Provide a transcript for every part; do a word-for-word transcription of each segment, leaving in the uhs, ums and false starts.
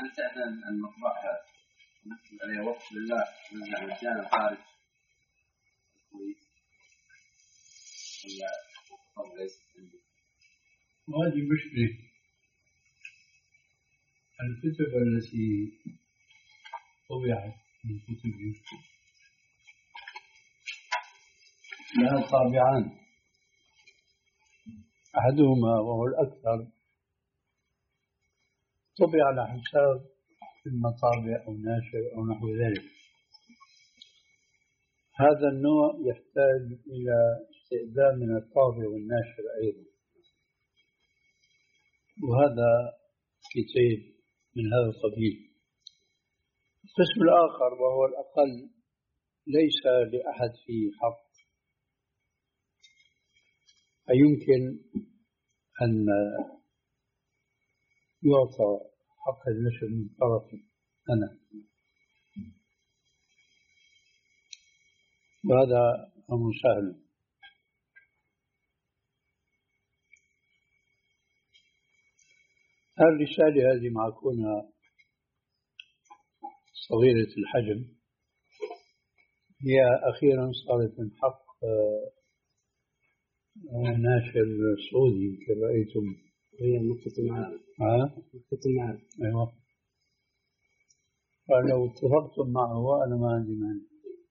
هل تعلم أن مطبعها نفذ عليها وقف لله نزع مكان الخارج الكويت ولا وقف ليس عنده؟ وهذه مشكلة. الكتب التي طبعت من كتب لها طابعان، أحدهما وهو الأكثر طبع على حساب المطابع أو ناشر أو نحو ذلك. هذا النوع يحتاج إلى استئذان من الطابع والناشر أيضا، وهذا كتاب من هذا القبيل. القسم الآخر وهو الأقل ليس لأحد فيه حق، فيمكن أن يعطى حق النشر من طرفي أنا، وهذا أمر سهل. الرسالة هذه مع كونها صغيرة الحجم هي أخيرا صارت من حق ناشر سعودي يمكن رأيتم. هي نقطة المعارف. ها؟ نقطة المعارف. أيوة. فلو اتفقتم معه أنا ما عندي مانع.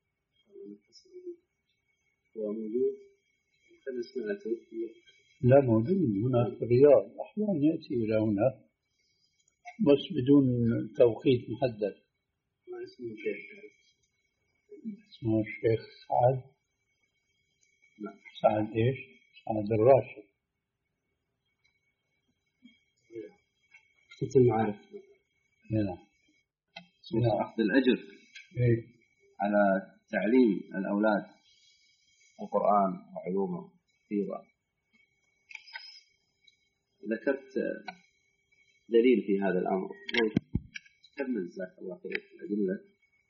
هو موجود؟ هل سمعته؟ لا موجود هنا في الرياض، أحيانا يأتي إلى هنا بس بدون توقيت محدد. ما اسمه شيخ؟ اسمه الشيخ سعد. لا. سعد إيش؟ سعد الراشد. نقطة المعارف. هنا. هنا أخذ الأجر إيه؟ على تعليم الأولاد القرآن وعلومه كثيرة. ذكرت دليل في هذا الأمر، كمل جزاك الله خير الأدلة.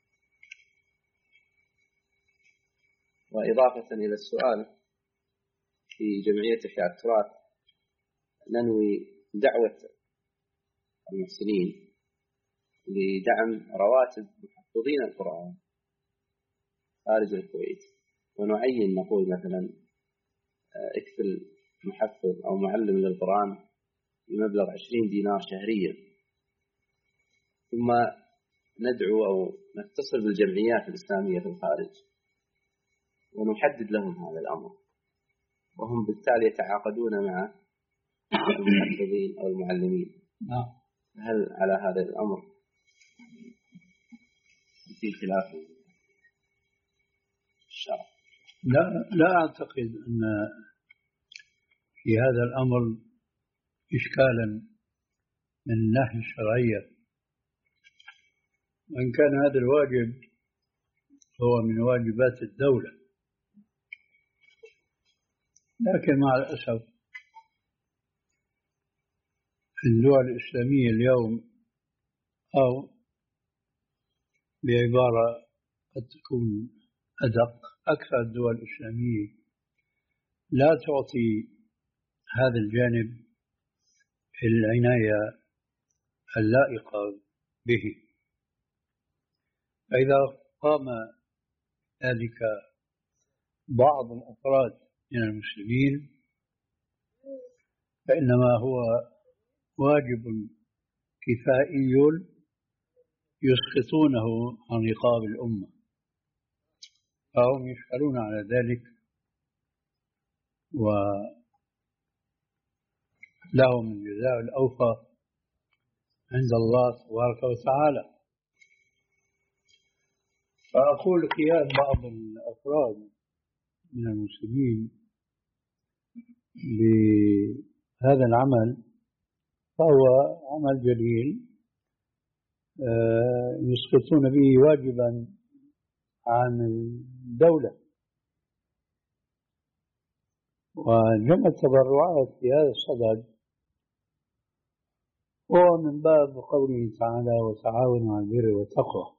وإضافة إلى السؤال، في جمعية إحياء التراث ننوي دعوة المحسنين لدعم رواتب محفظين القرآن خارج الكويت، ونعين نقول مثلا اكفل محفظ أو معلم للقرآن بمبلغ عشرين دينار شهريا، ثم ندعو أو نتصل بالجمعيات الإسلامية في الخارج ونحدد لهم هذا الأمر، وهم بالتالي يتعاقدون مع المحفظين أو المعلمين. هل على هذا الأمر في خلاف الشرع؟ لا لا أعتقد أن في هذا الأمر إشكالا من الناحية الشرعية، وإن كان هذا الواجب هو من واجبات الدولة، لكن مع الأسف في الدول الإسلامية اليوم، أو بعبارة قد تكون أدق، أكثر الدول الإسلامية لا تعطي هذا الجانب العناية اللائقة به. فإذا قام ذلك بعض الأفراد من المسلمين فإنما هو واجب كفائي يسقطونه عن رقاب الأمة، فهم يشكرون على ذلك ولهم الجزاء الأوفى عند الله تبارك وتعالى. فأقول قيام بعض الأفراد من المسلمين بهذا العمل فهو عمل جليل يسقطون به واجبا عن الدولة، وجمع التبرعات في هذا الصدد هو من باب قوله تعالى وتعاونوا على البر والتقوى.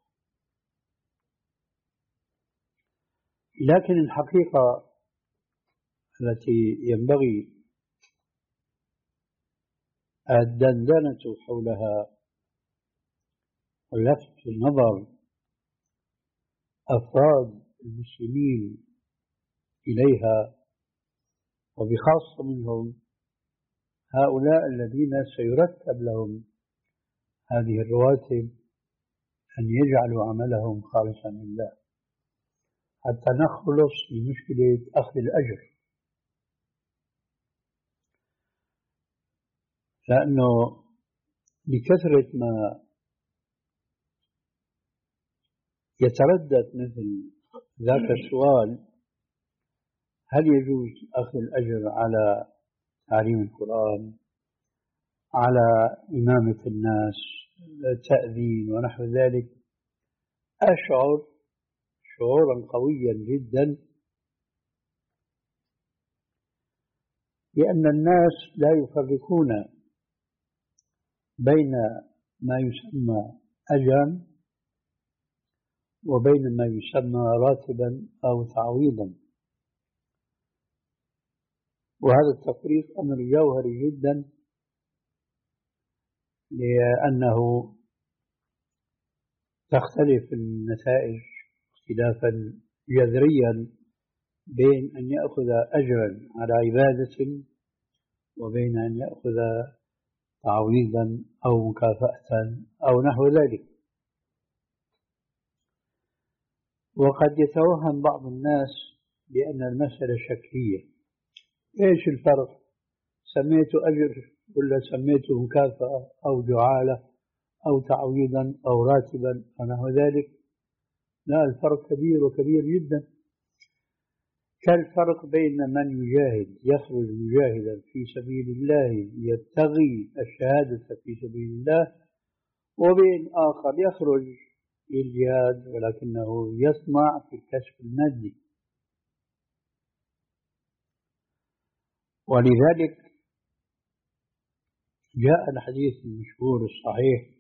لكن الحقيقة التي ينبغي الدندنة حولها ولفت نظر أفراد المسلمين إليها، وبخاصة منهم هؤلاء الذين سيرتب لهم هذه الرواتب أن يجعلوا عملهم خالصا لله حتى نخلص من مشكلة أخذ الأجر. لأنه بكثرة ما يتردد مثل ذاك السؤال، هل يجوز أخذ الأجر على تعليم القرآن، على إمامة الناس، تأذين ونحو ذلك، أشعر شعورا قويا جدا بأن الناس لا يفرقون بين ما يسمى أجرا وبين ما يسمى راتبا أو تعويضا. وهذا التفريق أمر جوهري جدا، لأنه تختلف النتائج اختلافا جذريا بين أن يأخذ أجرا على عبادة وبين أن يأخذ تعويضا أو مكافأة أو نحو ذلك. وقد يتوهم بعض الناس بأن المسألة شكلية، إيش الفرق؟ سميته أجر ولا سميته مكافأة أو جعالة أو تعويضا أو راتبا أو نحو ذلك؟ لا، الفرق كبير وكبير جدا، كالفرق بين من يجاهد يخرج مجاهدا في سبيل الله يبتغي الشهادة في سبيل الله، وبين آخر يخرج للجهاد ولكنه يطمع في الكسب المادي. ولذلك جاء الحديث المشهور الصحيح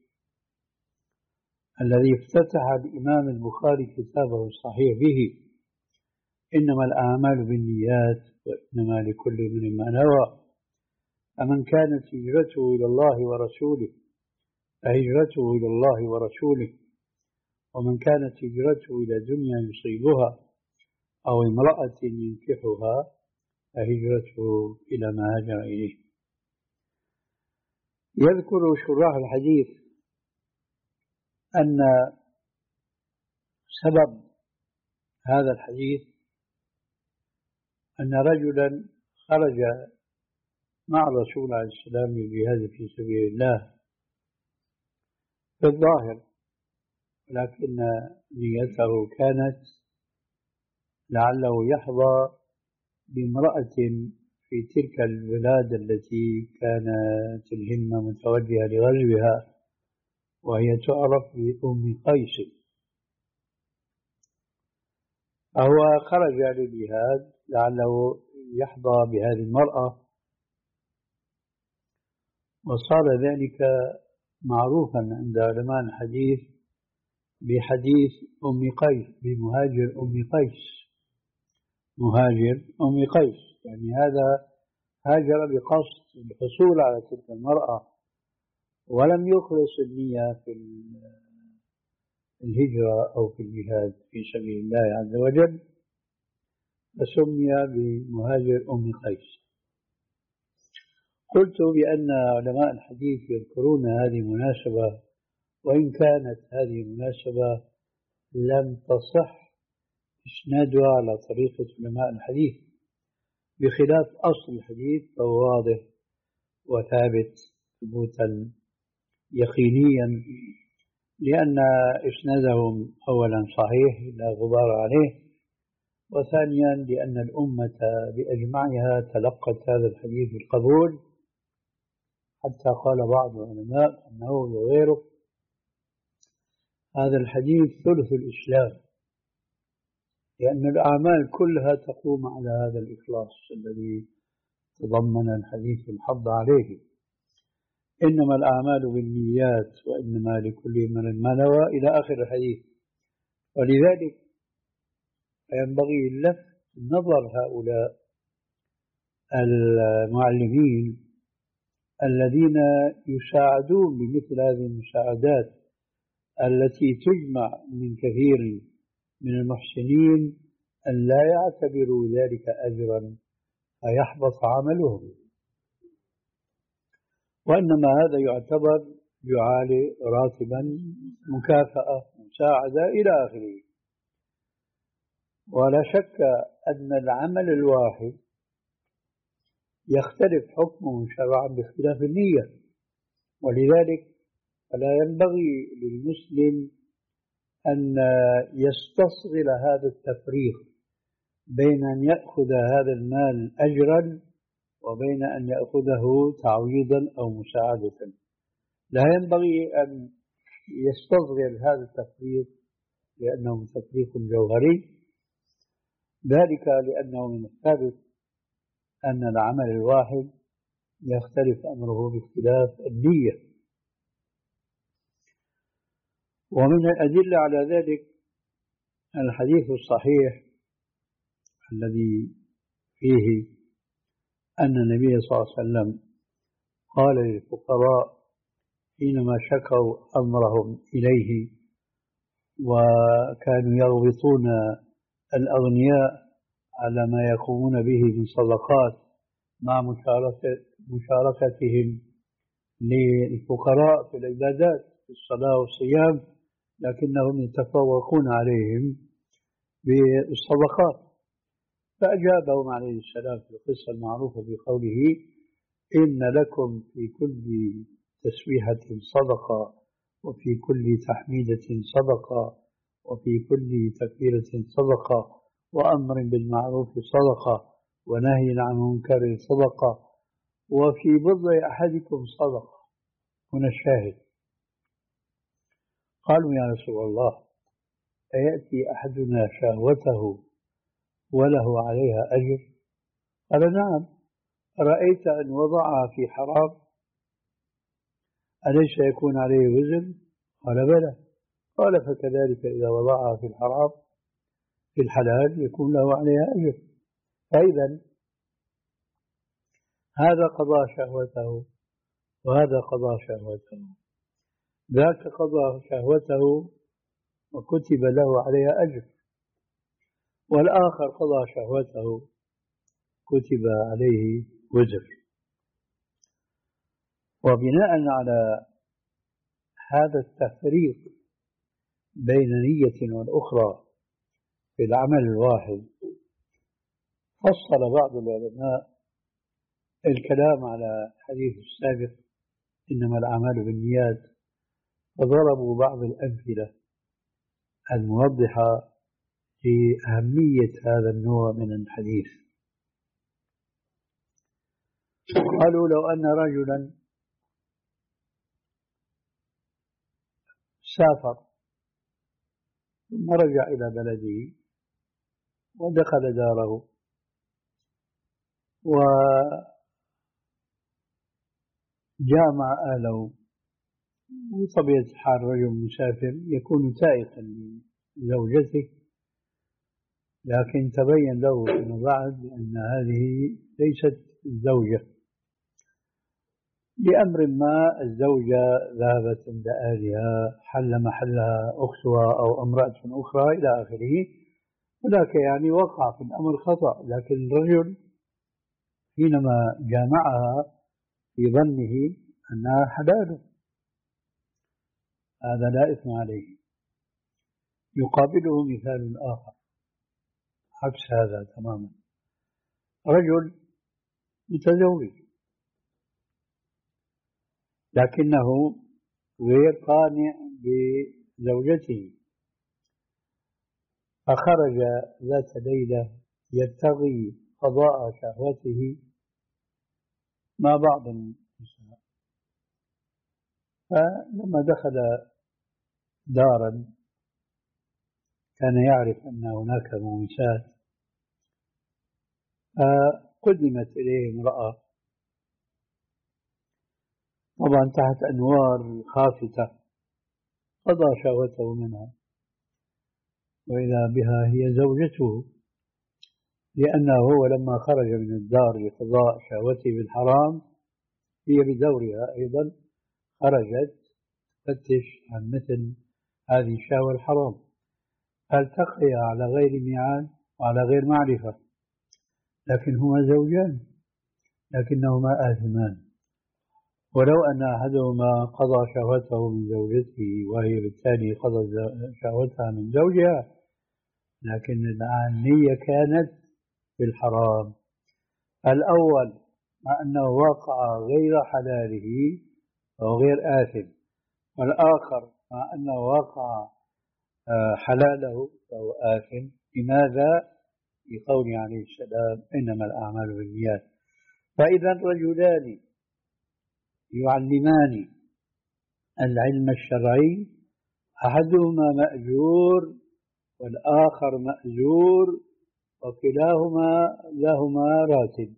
الذي افتتح الإمام البخاري كتابه الصحيح به: إنما الأعمال بالنيات وإنما لكل امرئ ما نوى، فمن كانت هجرته إلى الله ورسوله فهجرته إلى الله ورسوله، ومن كانت هجرته إلى دنيا يصيبها أو امرأة ينكحها فهجرته إلى ما هاجر إليه. يذكر شراح الحديث أن سبب هذا الحديث أن رجلا خرج مع الرسول عليه السلام للجهاد في سبيل الله في الظاهر، لكن نيته كانت لعله يحظى بامرأة في تلك البلاد التي كانت الهمة متوجهة لغزوها، وهي تعرف بأم قيس. فهو خرج للجهاد لعله يحظى بهذه المرأة، وصار ذلك معروفا عند علماء الحديث بحديث أم قيس، بمهاجر أم قيس، مهاجر أم قيس، يعني هذا هاجر بقصد الحصول على تلك المرأة ولم يخلص النية في الهجرة أو في الجهاد في سبيل الله عز وجل، فسمي بمهاجر أم قيس. قلت بأن علماء الحديث يذكرون هذه المناسبة، وإن كانت هذه المناسبة لم تصح إسنادها على طريقة علماء الحديث، بخلاف أصل الحديث فهو واضح وثابت ثبوتا يقينيا، لأن إسنادهم أولا صحيح لا غبار عليه، وثانيا لأن الأمة بأجمعها تلقت هذا الحديث بالقبول، حتى قال بعض العلماء أنه وغيره هذا الحديث ثلث الإسلام، لأن الأعمال كلها تقوم على هذا الإخلاص الذي تضمن الحديث الحض عليه: إنما الأعمال بالنيات وإنما لكل امرئ ما نوى، إلى آخر الحديث. ولذلك ينبغي لفت نظر هؤلاء المعلمين الذين يساعدون بمثل هذه المساعدات التي تجمع من كثير من المحسنين أن لا يعتبروا ذلك أجرا فيحبط عملهم، وإنما هذا يعتبر يعالي راتبا، مكافأة، مساعدة إلى آخره. ولا شك أن العمل الواحد يختلف حكمه شرعا باختلاف النية، ولذلك فلا ينبغي للمسلم أن يستصغر هذا التفريق بين أن يأخذ هذا المال أجرا وبين أن يأخذه تعويضا أو مساعدة. لا ينبغي أن يستصغر هذا التفريق لأنه تفريق جوهري، ذلك لأنه من الثابت أن العمل الواحد يختلف أمره باختلاف النية. ومن الأدلة على ذلك الحديث الصحيح الذي فيه أن النبي صلى الله عليه وسلم قال للفقراء حينما شكوا أمرهم إليه وكانوا يغبطون الأغنياء على ما يقومون به من صدقات مع مشاركتهم للفقراء في العبادات في الصلاة والصيام، لكنهم يتفوقون عليهم بالصدقات. فأجابهم عليه السلام في القصة المعروفة بقوله: إن لكم في كل تسبيحة صدقة، وفي كل تحميدة صدقة، وفي كل تكبيرة صدقة، وأمر بالمعروف صدقة، ونهي عن منكر صدقة، وفي بضع أحدكم صدقة. هنا الشاهد. قالوا: يا رسول الله، أيأتي أحدنا شهوته وله عليها أجر؟ قال: نعم. رأيت أن وضعها في حرام أليس يكون عليه وزر؟ قال: بلى. قال: فكذلك إذا وضعها في الحرام في الحلال يكون له عليها أجر. فإذا هذا قضى شهوته وهذا قضى شهوته، ذاك قضى شهوته وكتب له عليها أجر، والآخر قضى شهوته كتب عليه وزر. وبناء على هذا التفريق بين نية والأخرى في العمل الواحد، فصل بعض العلماء الكلام على الحديث السابق إنما الأعمال بالنيات، وضربوا بعض الأمثلة الموضحة لأهمية هذا النوع من الحديث. قالوا: لو أن رجلا سافر ثم رجع إلى بلده ودخل داره وجامع أهله، وطبيعة الحال رجل مسافر يكون تائقا لزوجته، لكن تبين له فيما بعد أن هذه ليست الزوجة لأمر ما، الزوجة ذهبت عند أهلها، حل محلها أختها أو امرأة أخرى إلى آخره، وذاك يعني وقع في الأمر خطأ، لكن الرجل حينما جامعها في ظنه أنها حلاله، هذا لا إثم عليه. يقابله مثال آخر عكس هذا تماما: رجل متزوج لكنه غير قانع بزوجته، فخرج ذات ليلة يبتغي قضاء شهوته مع بعض النساء، فلما دخل دارا كان يعرف أن هناك مؤنسات، فقدمت إليه امرأة طبعا تحت أنوار خافتة، قضى شهوته منها، وإذا بها هي زوجته، لأنه هو لما خرج من الدار لقضاء شهوته بالحرام هي بدورها أيضا خرجت تفتش عن مثل هذه الشهوة الحرام، فالتقيا على غير ميعاد وعلى غير معرفة، لكن هما زوجان لكنهما آثمان. ولو أن أحدهما قضى شهوته من زوجته وهي بالتالي قضى شهوتها من زوجها، لكن النية كانت في الحرام. الأول مع أنه وقع غير حلاله أو غير آثم، والآخر مع أنه وقع حلاله فهو آثم. لماذا؟ لقوله عليه السلام إنما الأعمال بالنيات. فإذا الرجلان يعلمان العلم الشرعي، أحدهما مأجور والآخر مأجور، وكلاهما لهما راتب،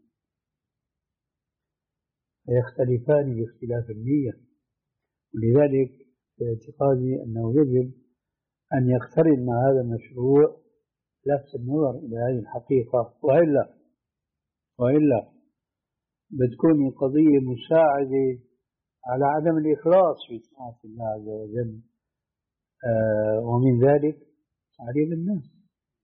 يختلفان باختلاف النية. ولذلك في اعتقادي أنه يجب أن يقترن مع هذا المشروع لفت النظر إلى هذه الحقيقة، وإلا وإلا بتكون قضية مساعدة على عدم الإخلاص في طاعة الله عز وجل، آه ومن ذلك تعليم الناس.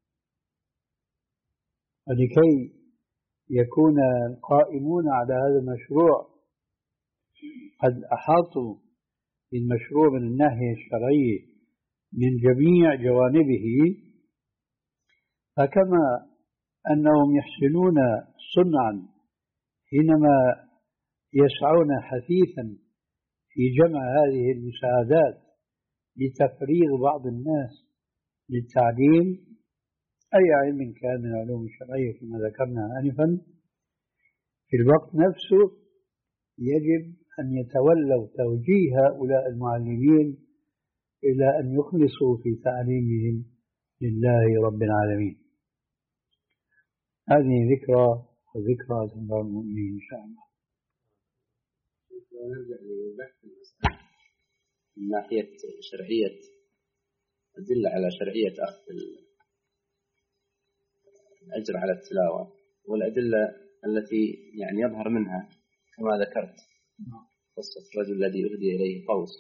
ولكي يكون القائمون على هذا المشروع قد أحاطوا بالمشروع من الناحية الشرعية من جميع جوانبه، فكما أنهم يحسنون صنعا حينما يسعون حثيثا في جمع هذه المساعدات لتفريغ بعض الناس للتعليم أي علم كان من العلوم الشرعية كما ذكرنا آنفا، في الوقت نفسه يجب أن يتولوا توجيه هؤلاء المعلمين إلى أن يخلصوا في تعليمهم لله رب العالمين. هذه ذكرى وذكرى تنبع المؤمنين إن شاء الله. نرجع لبحث المسألة من ناحية شرعية، أدلة على شرعية أخذ الأجر على التلاوة، والأدلة التي يعني يظهر منها كما ذكرت قصة الرجل الذي أهدي إليه قوس.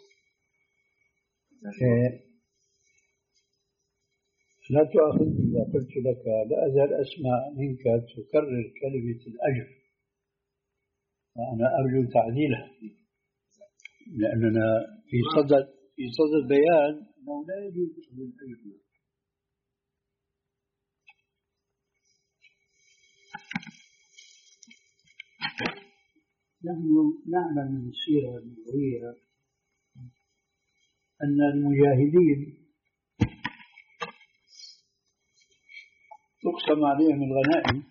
لا تؤاخذني إذا قلت لك لا أزال أسمع منك تكرر كلمة الأجر، وأنا أرجو تعديلها، لأننا في صدد في صدد بيان أنه لا يجوز الأجر. نحن نعلم من السيرة النبوية أن المجاهدين تقسم عليهم الغنائم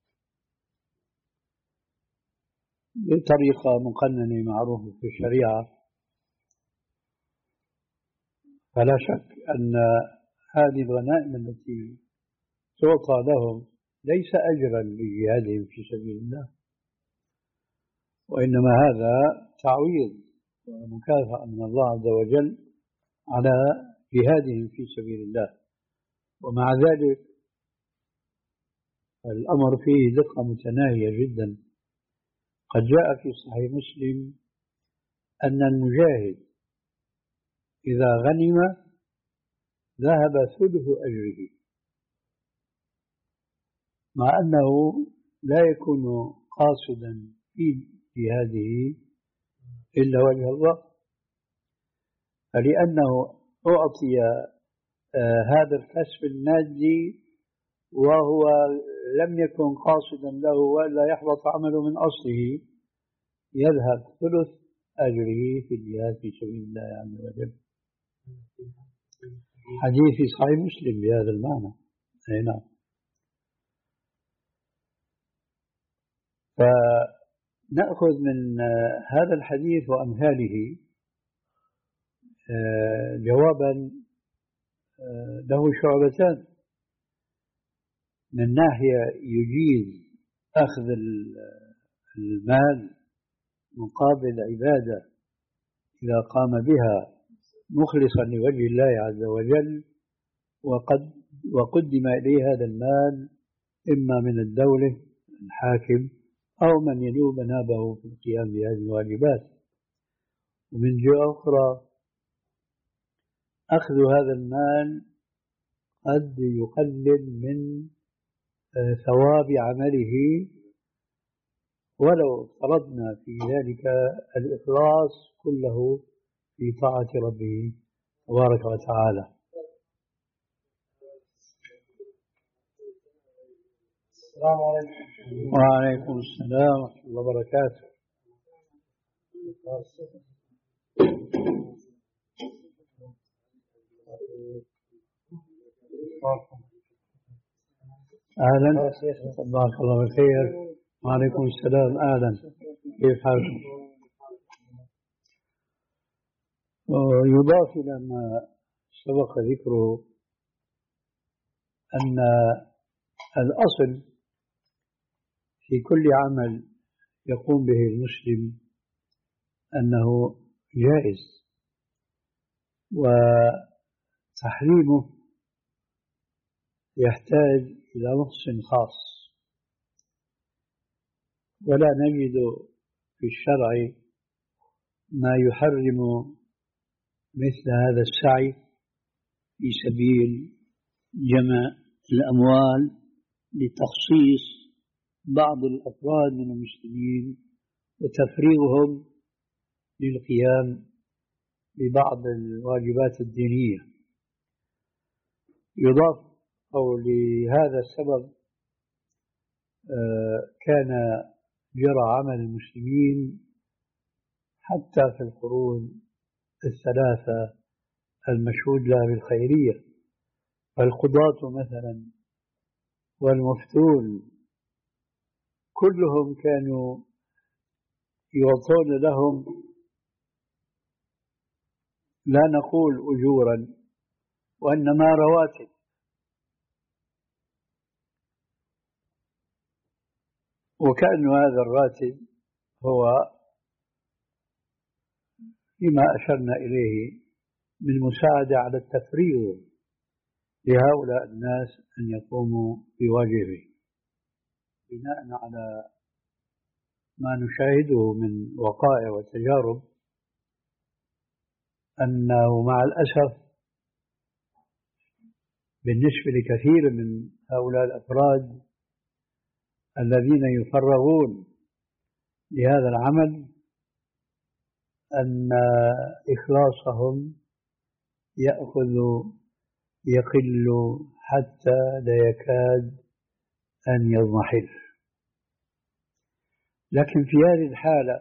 بطريقة مقننة معروفة في الشريعة. فلا شك أن هذه الغنائم التي تعطى لهم ليس أجرا لجهادهم في سبيل الله، وإنما هذا تعويض ومكافأة من الله عز وجل على جهادهم في سبيل الله. ومع ذلك الأمر فيه دقة متناهية جدا. قد جاء في صحيح مسلم أن المجاهد إذا غنم ذهب ثلث أجره، مع أنه لا يكون قاصدا في جهاده إلا وجه الله، فلأنه أعطي آه هذا الكسب المادي وهو لم يكن قاصدا له ولا يحبط عمله من أصله، يذهب ثلث أجره في الجهاد في سبيل الله عز وجل. حديث صحيح مسلم بهذا المعنى. أي نعم. فنأخذ من هذا الحديث وأمثاله جوابا له شعبتان. من ناحية يجيز أخذ المال مقابل عبادة إذا قام بها مخلصا لوجه الله عز وجل، وقد وقدم إليه هذا المال إما من الدولة الحاكم أو من ينوب نابه في القيام بهذه الواجبات. ومن جهة أخرى أخذ هذا المال قد يقلل من ثواب عمله، ولو فرضنا في ذلك الإخلاص كله في طاعة ربه تبارك وتعالى. السلام عليكم. وعليكم السلام ورحمة الله وبركاته. أهلا، بارك الله بالخير. وعليكم السلام. أهلا، كيف حالكم؟ يضاف إلى ما سبق ذكره أن الأصل في كل عمل يقوم به المسلم أنه جائز، وتحريمه يحتاج إلى نص خاص، ولا نجد في الشرع ما يحرم مثل هذا السعي في سبيل جمع الأموال لتخصيص بعض الأفراد من المسلمين وتفريغهم للقيام ببعض الواجبات الدينية. يضاف أو لهذا السبب كان جرى عمل المسلمين حتى في القرون الثلاثة المشهود لها بالخيرية، فالقضاة مثلا والمفتون كلهم كانوا يعطون لهم لا نقول أجورا وإنما رواتب، وكأن هذا الراتب هو فيما أشرنا إليه من مساعدة على التفريغ لهؤلاء الناس أن يقوموا بواجبه، بناء على ما نشاهده من وقائع وتجارب أنه مع الأسف بالنسبة لكثير من هؤلاء الأفراد الذين يفرغون لهذا العمل أن إخلاصهم يأخذ يقل حتى لا يكاد أن يضمحل. لكن في هذه الحالة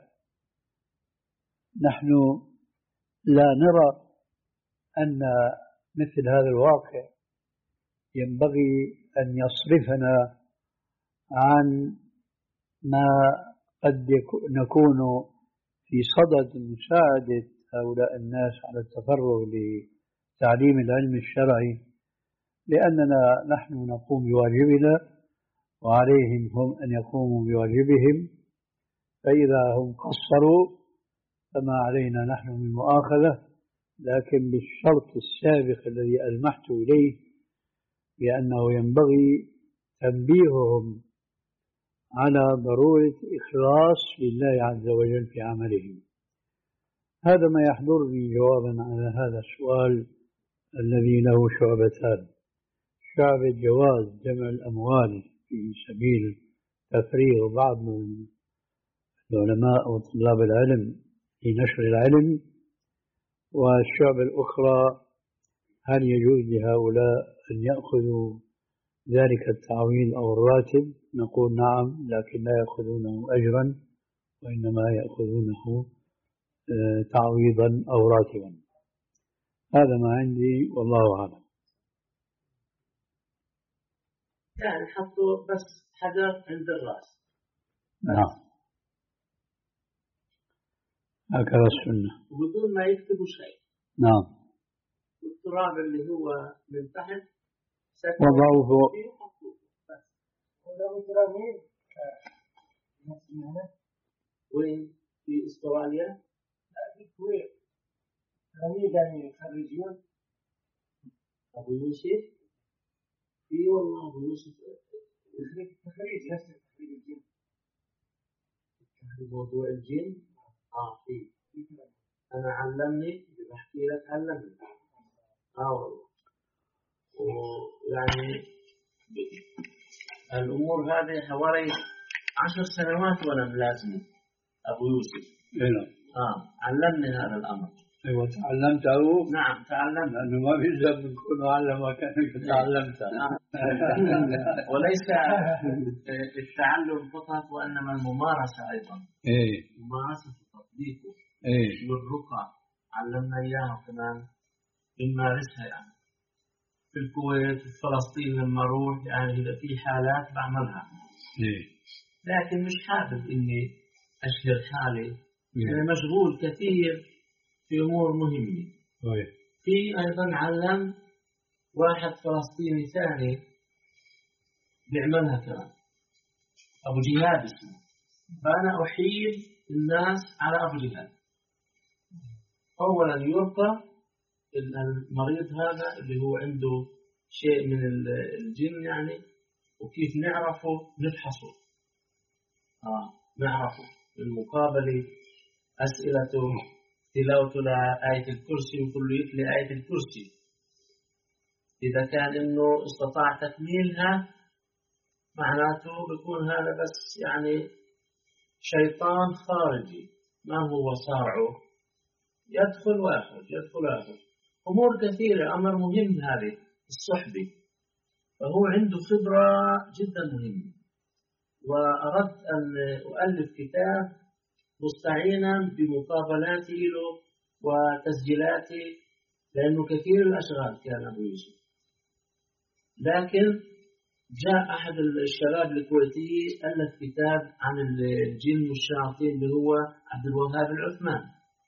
نحن لا نرى أن مثل هذا الواقع ينبغي أن يصرفنا عن ما قد نكون في صدد مساعدة هؤلاء الناس على التفرغ لتعليم العلم الشرعي، لأننا نحن نقوم بواجبنا وعليهم هم أن يقوموا بواجبهم، فإذا هم قصروا فما علينا نحن من مؤاخذة، لكن بالشرط السابق الذي ألمحت إليه بأنه ينبغي تنبيههم على ضرورة إخلاص لله عز وجل في عملهم. هذا ما يحضرني جوابا على هذا السؤال الذي له شعبتان: شعبة جواز جمع الأموال في سبيل تفريغ بعض من العلماء وطلاب العلم لنشر العلم، والشعبة الأخرى هل يجوز لهؤلاء أن يأخذوا ذلك التعويض أو الراتب؟ نقول نعم، لكن لا يأخذونه أجرا وإنما يأخذونه تعويضا أو راتبا. هذا ما عندي والله أعلم. يعني حطوا بس حجر عند الرأس. نعم، هكذا السنة وبدون ما يكتبوا شيء. نعم. والتراب اللي هو من تحت وضعوه وين؟ في استراليا؟ لا، في الكويت. تلاميذ يعني خريجون. أبو يوسف؟ في والله أبو يوسف تخريج نفس تخريج الجن. موضوع الجن؟ آه في. أنا علمني، بحكي لك علمني. أو ويعني الأمور هذه حوالي عشر سنوات وأنا ملازمه أبو يوسف. نعم. آه علمني هذا الأمر. أيوة تعلمته؟ نعم تعلمت. لأنه ما بيلزم نكون علمك أنك تعلمته. وليس التعلم فقط وإنما الممارسة أيضا. إيه. ممارسة تطبيقه. إيه. والرقى علمنا إياها كمان بنمارسها يعني. في الكويت في فلسطين لما أروح يعني إذا في حالات بعملها. إيه. لكن مش حابب إني أشهر حالي. إيه. أنا مشغول كثير في أمور مهمة. إيه. في أيضا علم واحد فلسطيني ثاني بيعملها كمان أبو جهاد اسمه. فأنا أحيل الناس على أبو جهاد. أولا يرقى المريض هذا اللي هو عنده شيء من الجن يعني، وكيف نعرفه نفحصه. آه نعرفه المقابلة، أسئلته، تلاوته لآية الكرسي وكله يتلي آية الكرسي. إذا كان إنه استطاع تكميلها معناته بيكون هذا بس يعني شيطان خارجي ما هو صارعه، يدخل ويخرج يدخل ويخرج. أمور كثيرة، أمر مهم هذه الصحبة. فهو عنده خبرة جدا مهمة، وأردت أن أؤلف كتاب مستعينا بمقابلاتي له وتسجيلاتي، لأنه كثير الأشغال كان أبو يوسف. لكن جاء أحد الشباب الكويتي ألف كتاب عن الجن والشياطين اللي هو عبد الوهاب العثمان،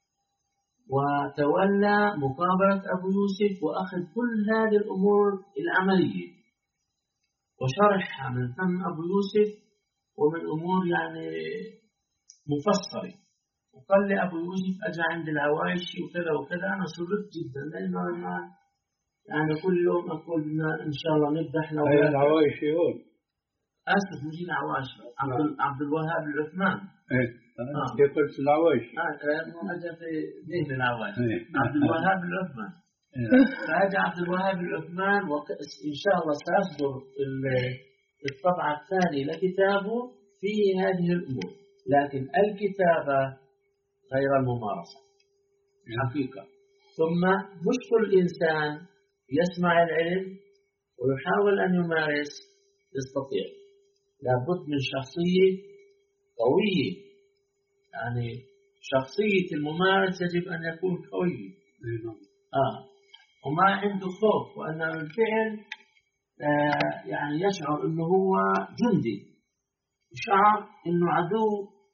وتولى مقابلة أبو يوسف وأخذ كل هذه الأمور العملية وشرحها من فم أبو يوسف ومن أمور يعني مفصلة. وقال لي أبو يوسف أجا عند العوايشي وكذا وكذا. أنا سررت جدا لأنه أنا يعني كل يوم أقول إن شاء الله نبدأ إحنا. أي العوايشي هون؟ آسف مش العوايشي، عبد عبد الوهاب العثمان. إيه أنا قلت العوايشي. آه لأنه أجا في ذهن العوايشي. عبد الوهاب العثمان. فأجا عبد الوهاب العثمان، وإن شاء الله سأصدر الطبعة الثانية لكتابه في هذه الأمور، لكن الكتابة غير الممارسة حقيقة. ثم مش كل إنسان يسمع العلم ويحاول أن يمارس يستطيع. لابد من شخصية قوية، يعني شخصية الممارس يجب أن يكون قوي. آه وما عنده خوف، وأنه بالفعل آه يعني يشعر أنه هو جندي، شعر أنه عدو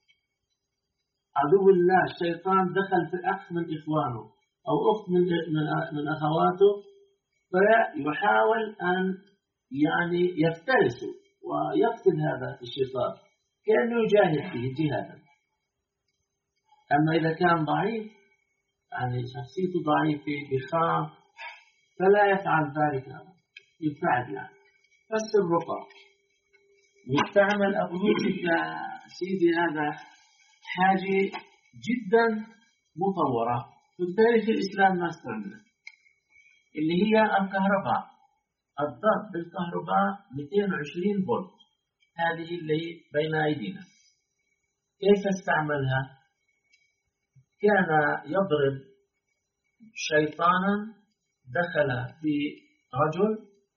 عدو الله الشيطان دخل في أخ من إخوانه أو أخت من من أخواته، فيحاول أن يعني يفترسه ويقتل هذا الشيطان كأنه يجاهد فيه جهادا. أما إذا كان ضعيف يعني شخصيته ضعيفة بخاف فلا يفعل ذلك، يبتعد يعني. بس الرقى يستعمل أبو يوسف يا سيدي هذا حاجة جدا مطورة في تاريخ الإسلام ما استعملت، اللي هي الكهرباء، الضرب بالكهرباء مئتين وعشرين فولت، هذه اللي بين أيدينا. كيف استعملها؟ كان يضرب شيطانا دخل في رجل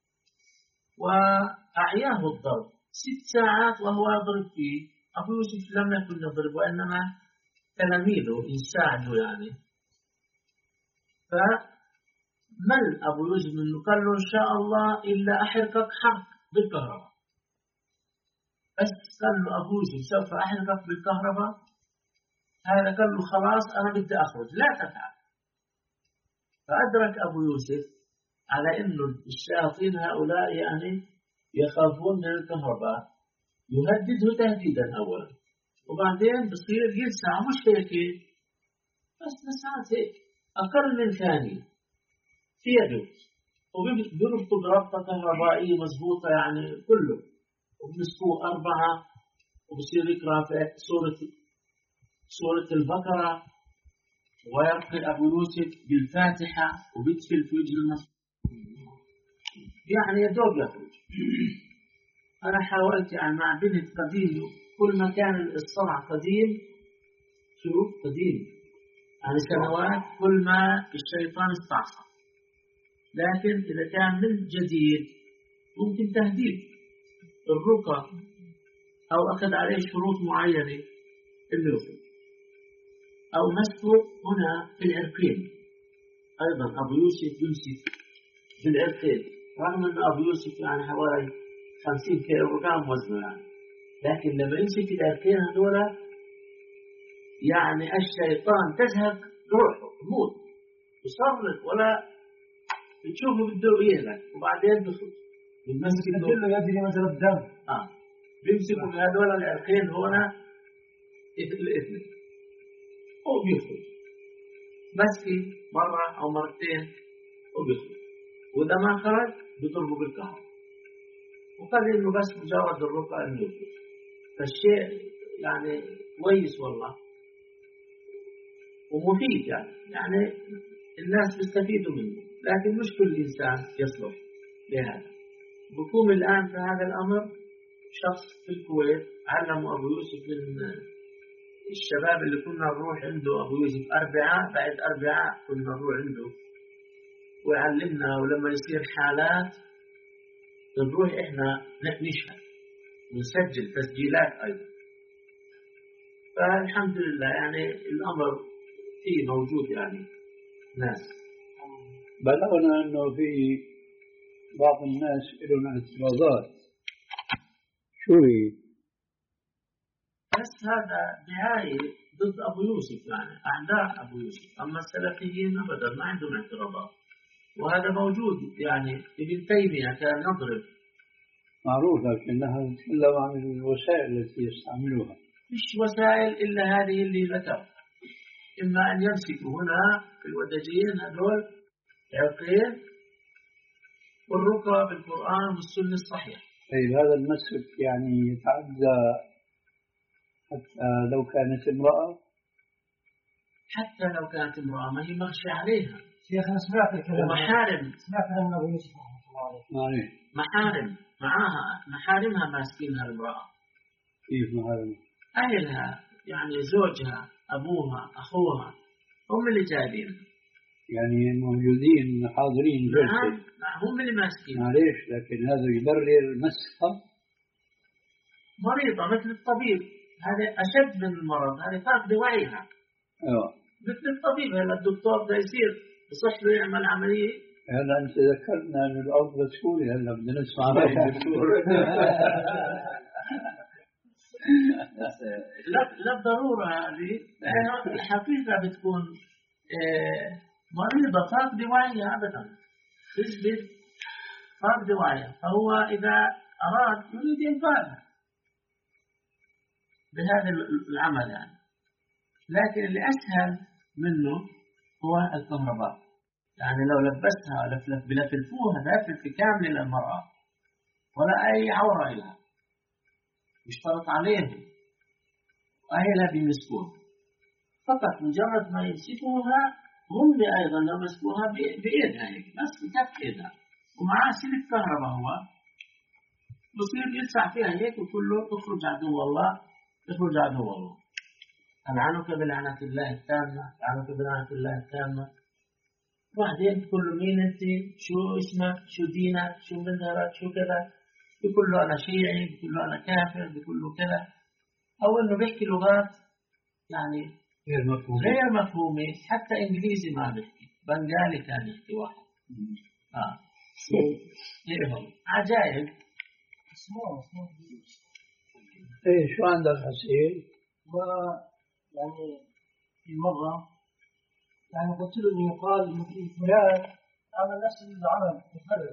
وأعياه الضرب ست ساعات وهو يضرب فيه. أبو يوسف لم يكن يضرب، وإنما تلاميذه يساعدوا يعني. فمل أبو يوسف منه، قال له إن شاء الله إلا أحرقك حرق بالكهرباء. بس قال له أبو يوسف سوف أحرقك بالكهرباء. هذا قال له خلاص أنا بدي أخرج لا تفعل. فأدرك أبو يوسف على إنه الشياطين هؤلاء يعني يخافون من الكهرباء، يهدده تهديدا أولا، وبعدين بصير يلسع مش هيك بس لسعات هيك أقل من ثانية في يده، وبيربطه بربطة كهربائية مضبوطة يعني كله، وبنسكوه أربعة، وبصير يقرأ في سورة سورة البقرة ويرقي أبو يوسف بالفاتحة وبيدخل في وجه النصر، يعني يدوب يخرج. أنا حاولت يعني مع بنت قديم، كل ما كان الصنع قديم، شوف قديم يعني سنوات، كل ما الشيطان استعصى. لكن إذا كان من جديد ممكن تهديد الرقى أو أخذ عليه شروط معينة اللي يخرج، أو مسكه هنا في العرقين. أيضا أبو يوسف يمسك في العرقين، رغم أن أبو يوسف يعني حوالي خمسين كيلو جرام وزنه يعني، لكن لما يمسك العرقين هذول يعني الشيطان تزهق روحه، موت يصرخ ولا تشوفه بده يهلك، وبعدين بخرج يمسك كله يجري مجرى الدم. اه بيمسكوا بهذول العرقين هنا الاثنين وبيخرج، مسكي مرة أو مرتين وبيخرج، وإذا ما خرج بيضربوا بالكهرباء، وقال إنه بس مجرد الرقى إنه يخرج. فالشيء يعني كويس والله ومفيد يعني، يعني الناس بيستفيدوا منه، لكن مش كل إنسان يصلح لهذا. بقوم الآن في هذا الأمر شخص في الكويت علموا أبو يوسف من الشباب اللي كنا نروح عنده. أبو يوسف أربعاء بعد أربعاء كنا نروح عنده ويعلمنا، ولما يصير حالات نروح إحنا نشهد ونسجل تسجيلات أيضا. فالحمد لله يعني الأمر فيه موجود يعني ناس. بلغنا أنه في بعض الناس لهم اعتراضات. شو هي؟ بس هذا دعاية ضد أبو يوسف، يعني أعداء أبو يوسف. أما السلفيين أبدا ما عندهم اعتراضات، وهذا موجود. يعني ابن تيمية كان يضرب، معروف، لكنها تتكلم عن الوسائل التي يستعملوها. مش وسائل إلا هذه اللي ذكر، إما أن يمسكوا هنا في الودجين هذول عقين، والرقى بالقرآن والسنة الصحيح. أي هذا المسك يعني يتعدى حتى لو كانت امرأة، حتى لو كانت امرأة ما هي مغشى عليها. شيخ أنا سمعت الكلام، ومحارم، سمعت أن أبو يوسف رحمه الله عليه محارم معاها، محارمها ماسكينها المرأة. كيف محارم؟ أهلها يعني زوجها، أبوها، أخوها، هم اللي جايبينها، يعني موجودين حاضرين جلسة. نعم هم اللي ماسكين. معليش، لكن هذا يبرر مسخة مريضة مثل الطبيب، هذا أشد من المرض، هذا فاقد وعيها. أيوة. مثل الطبيب، هلا الدكتور ده يصير يصح له يعمل عملية. هلا أنت ذكرنا أن الأرض مسؤولة، هلا بدنا نسمع رأي الدكتور. لا لا ضرورة هذه، الحقيقة بتكون مريضة فاقد وعيها أبدا، تثبت فاقد وعيها، فهو إذا أراد يريد إنقاذها بهذا العمل يعني. لكن اللي أسهل منه هو الكهرباء، يعني لو لبستها لفلف بلفلفوها لفلف كامل للمرأة ولا أي عورة لها، يشترط عليهم وأهلها بيمسكوها فقط. مجرد ما يمسكوها هم أيضا لو مسكوها بإيدها هيك بس بكف إيدها، ومعاه سلك كهرباء هو بصير يدفع فيها هيك وكله تخرج عدو الله، تخرج عدو الله. ألعنك بلعنة الله التامة، ألعنك بلعنة الله التامة. بعدين تقول له مين أنت؟ شو اسمك؟ شو دينك؟ شو مذهبك؟ شو كذا؟ بيقول له أنا شيعي، بيقول له أنا كافر، بيقول له كذا، أو إنه بيحكي لغات يعني غير مفهومة، غير مفهومة. حتى إنجليزي ما بيحكي، بنغالي كان يحكي واحد. آه إيه هو عجائب. إيه شو عندك حسين؟ يعني في مرة يعني قلت له إنه يقال مثل فلان على نفس العمل مفرد.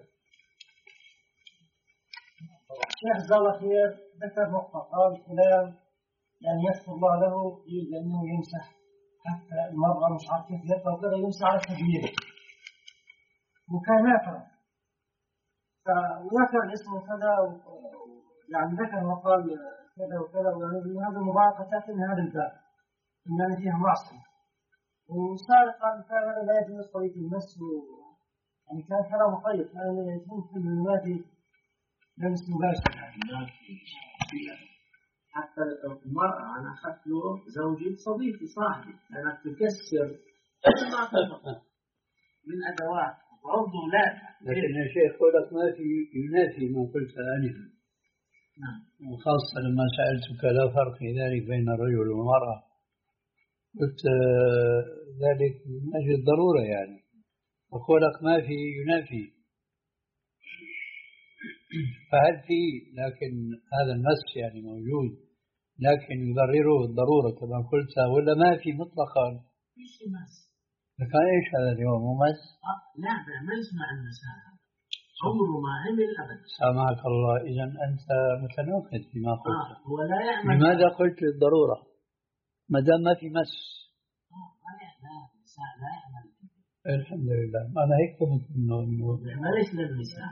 الشيخ جزاه الله خير ذكر نقطة، قال فلان يعني يسر الله له يريد أنه يمسح حتى المرأة مش عارف كيف يقرأ وكذا، يمسح على تجميله وكان يقرأ فذكر اسمه كذا، يعني ذكر وقال كذا وكذا، يعني هذا المبالغة تأتي من هذا الباب إن يعني فيها معصية. وسابقا كان لا يجوز طريق المس يعني كان حرام مخيط كان يمكن ما في لمس مباشر حتى المرأة أنا أخذت له زوجي صديقي صاحبي كانت تكسر من أدوات عضو لا. لكن يا شيخ قولك ما في ينافي ما قلت آنفا. نعم. وخاصة لما سألتك لا فرق في ذلك بين الرجل والمرأة قلت ذلك من أجل الضرورة يعني وقولك ما في ينافي فهل في لكن هذا النص يعني موجود لكن يبرره الضرورة كما قلت ولا ما في مطلقا مش مس لكن إيش هذا اليوم ممس أه لا ما يسمع المساء عمره ما عمل أبدا سامحك الله إذا أنت متناقض فيما قلت آه هو لا يعمل لماذا قلت الضرورة ما دام ما في مس آه ما يعمل المساء لا يعمل الحمد لله أنا هيك فهمت إنه إنه ما ليش للنساء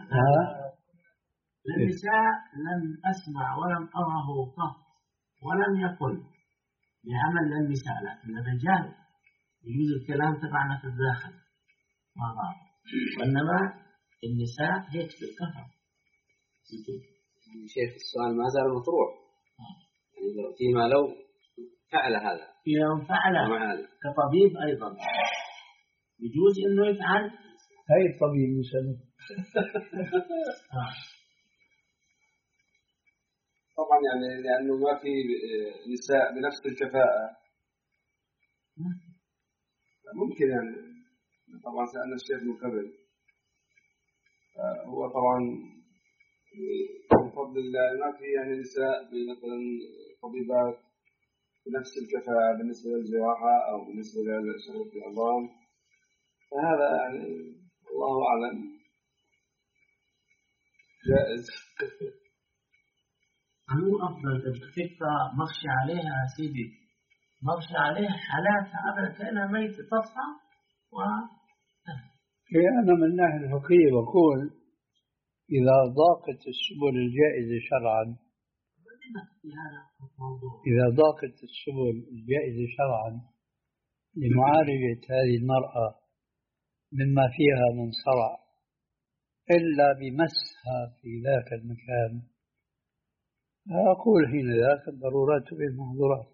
للنساء لم أسمع ولم أره قط ولم يقل بعمل للنساء لكن الرجال يجوز الكلام تبعنا في الداخل ما بعض وإنما النساء هيك في الكفر يعني شيخ السؤال ما زال مطروح يعني فيما لو فعل هذا يوم فعل كطبيب أيضا يجوز إنه يفعل هاي الطبيب مثلا طبعا يعني لأنه ما في نساء بنفس الكفاءة ممكن يعني طبعا سألنا الشيخ من قبل هو طبعا بفضل الله ما في يعني نساء مثلا طبيبات بنفس الكفاءة بالنسبة للجراحة أو بالنسبة لشغل العظام فهذا يعني الله أعلم جائز. مو أفضل تبقى مغشي عليها سيدي مغشي عليها حالاتها أبدا كأنها ميتة تصحى و أنا من الناحية الفقهية بقول إذا ضاقت السبل الجائزة شرعا إذا ضاقت السبل الجائزة شرعا لمعالجة هذه المرأة مما فيها من صرع إلا بمسها في ذاك المكان أقول حين ذاك الضرورات بالمحظورات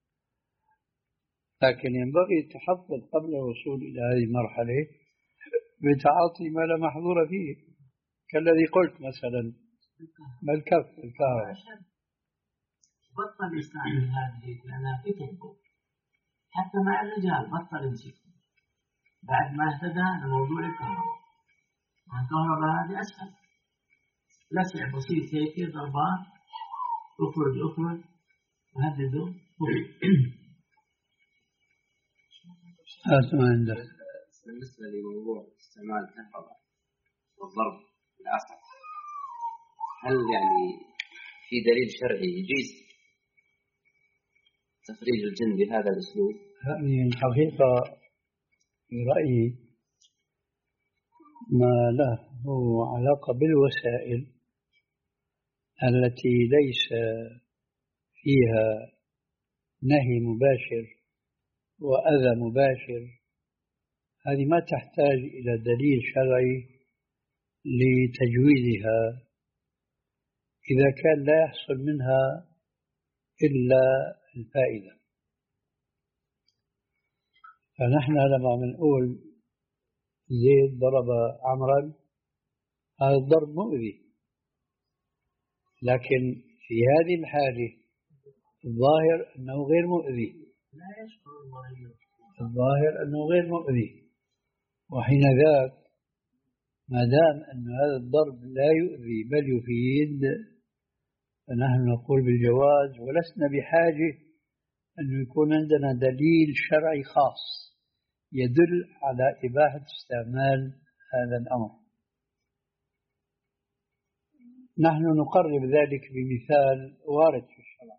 لكن ينبغي التحفظ قبل الوصول إلى هذه المرحلة بتعاطي ما لا محظور فيه كالذي قلت مثلا بالكف الكهرباء بطل يستعمل هذه لأنها فتنه حتى مع الرجال بطل يمسكه بعد ما اهتدى لموضوع الكهرباء الكهرباء هذه أسهل لسع بسيط هيك ضربات أخرج أخرج وهدده هذا ما عندك. بالنسبة لموضوع استعمال الكهرباء والضرب بالعصا هل يعني في دليل شرعي يجيز تخريج الجن بهذا الأسلوب؟ هذه الحقيقة في رأيي ما له علاقة بالوسائل التي ليس فيها نهي مباشر وأذى مباشر هذه ما تحتاج إلى دليل شرعي لتجويزها إذا كان لا يحصل منها إلا الفائدة. فنحن لما بنقول زيد ضرب عمرا هذا الضرب مؤذي لكن في هذه الحالة الظاهر أنه غير مؤذي الظاهر أنه غير مؤذي وحين ذاك ما دام أن هذا الضرب لا يؤذي بل يفيد فنحن نقول بالجواز ولسنا بحاجة أن يكون عندنا دليل شرعي خاص يدل على إباحة استعمال هذا الأمر. نحن نقرب ذلك بمثال وارد في الشرع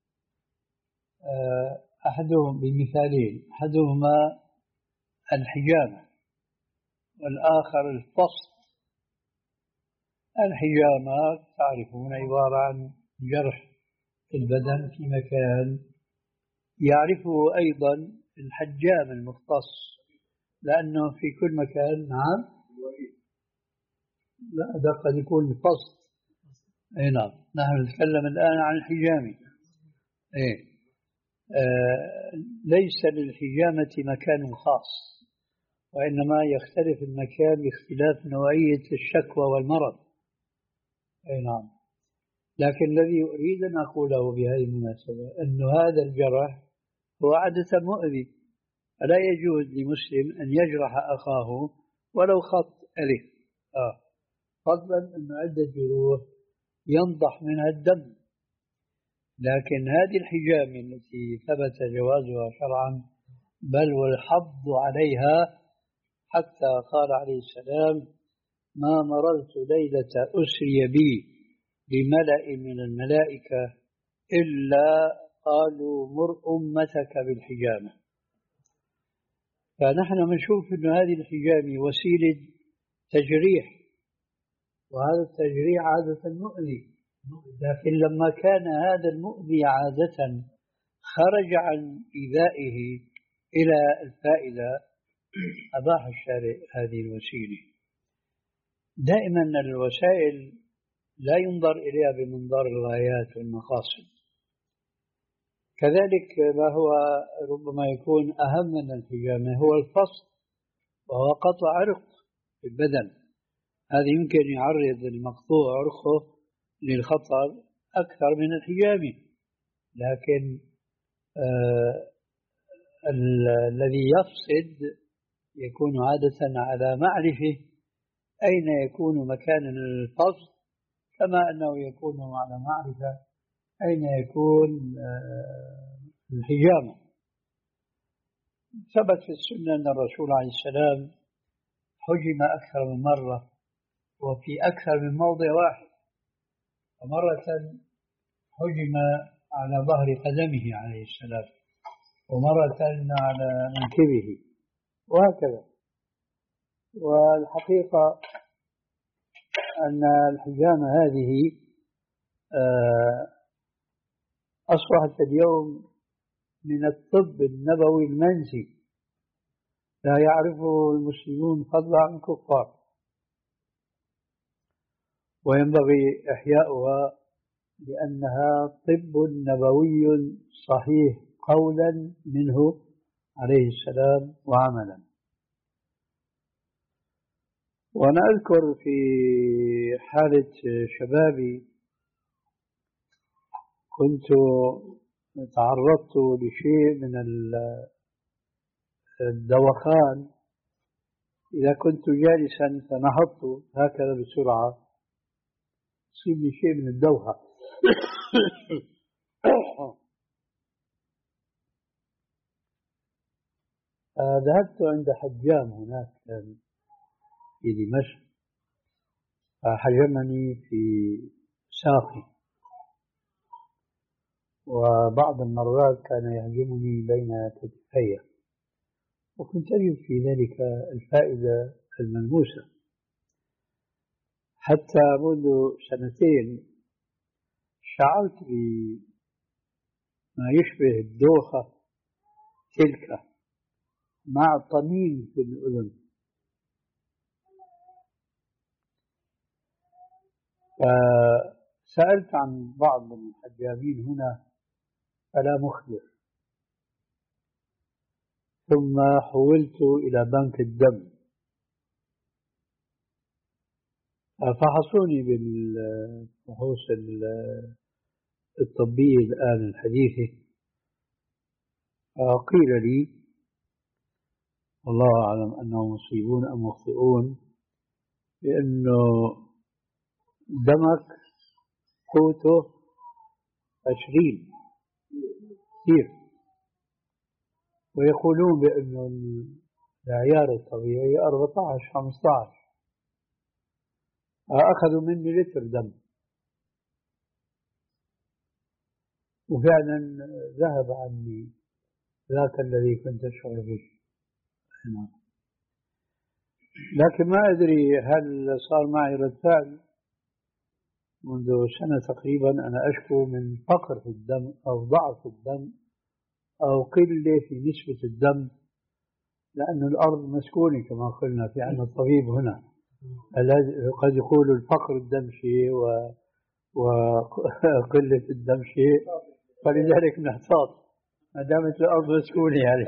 أحدهم بمثالين أحدهما الحجامة والآخر الفصل. الحجامة تعرفون عبارة عن جرح البدن في مكان يعرفه أيضا الحجام المختص، لأنه في كل مكان. نعم. لا، هذا قد يكون الفصل. اي نعم، نحن نتكلم الآن عن الحجامي. ايه آه ليس للحجامة مكان خاص، وإنما يختلف المكان باختلاف نوعية الشكوى والمرض. اي نعم. لكن الذي أريد أن أقوله بهذه المناسبة أن هذا الجرح هو عادة مؤذي، فلا يجوز لمسلم أن يجرح أخاه ولو خط ألف. آه. فضلا أن عدة جروح ينضح منها الدم، لكن هذه الحجام التي ثبت جوازها شرعا بل والحض عليها، حتى قال عليه السلام: ما مررت ليلة أسري بي بملأ من الملائكة إلا قالوا مر أمتك بالحجامة. فنحن نشوف أن هذه الحجامة وسيلة تجريح، وهذا التجريح عادة مؤذي، لكن لما كان هذا المؤذي عادة خرج عن إيذائه إلى الفائدة أباح الشارع هذه الوسيلة. دائما الوسائل لا ينظر إليها بمنظار الغايات والمقاصد. كذلك ما هو ربما يكون أهم من الحجامة هو الفصل، وهو قطع عرق في البدن. هذا يمكن يعرض المقطوع عرقه للخطر أكثر من الحجامة، لكن آه الذي يفسد يكون عادة على معرفة أين يكون مكان الفصل، كما أنه يكون على معرفة أين يكون الحجامة. ثبت في السنة أن الرسول عليه السلام حجم أكثر من مرة وفي أكثر من موضع واحد، ومرة حجم على ظهر قدمه عليه السلام، ومرة على منكبه، وهكذا. والحقيقة أن الحجامة هذه أصبحت اليوم من الطب النبوي المنسي، لا يعرفه المسلمون فضلا عن الكفار، وينبغي إحياؤها لأنها طب نبوي صحيح قولا منه عليه السلام وعملا. وأنا أذكر في حالة شبابي كنت تعرضت لشيء من الدوخان، إذا كنت جالسا فنهضت هكذا بسرعة يصيبني شيء من الدوخة. ذهبت عند حجام هناك في دمشق، حجمني في ساقي، وبعض المرات كان يهجمني بين كتفي، وكنت أجد في ذلك الفائدة الملموسة. حتى منذ سنتين شعرت بما يشبه الدوخة تلك مع طمين في الأذن، فسألت عن بعض الحجامين هنا فلا مخبر، ثم حولت إلى بنك الدم فحصوني بالفحوص الطبية الآن الحديثة، قيل لي والله أعلم أنهم مصيبون أم مخطئون بأنه دمك قوته عشرين كثير، ويقولون بأنه العيار الطبيعي أربعة عشر خمسة عشر. أخذوا مني لتر دم، وفعلا ذهب عني ذاك الذي كنت أشعر به. لكن ما أدري هل صار معي رد فعل. منذ سنة تقريبا أنا أشكو من فقر في الدم أو ضعف في الدم أو قلة في نسبة الدم، لأن الأرض مسكونة كما قلنا. في عندنا الطبيب هنا قد يقول الفقر الدم شيء وقلة الدم شيء، فلذلك نحتاط ما دامت الأرض مسكونة يعني.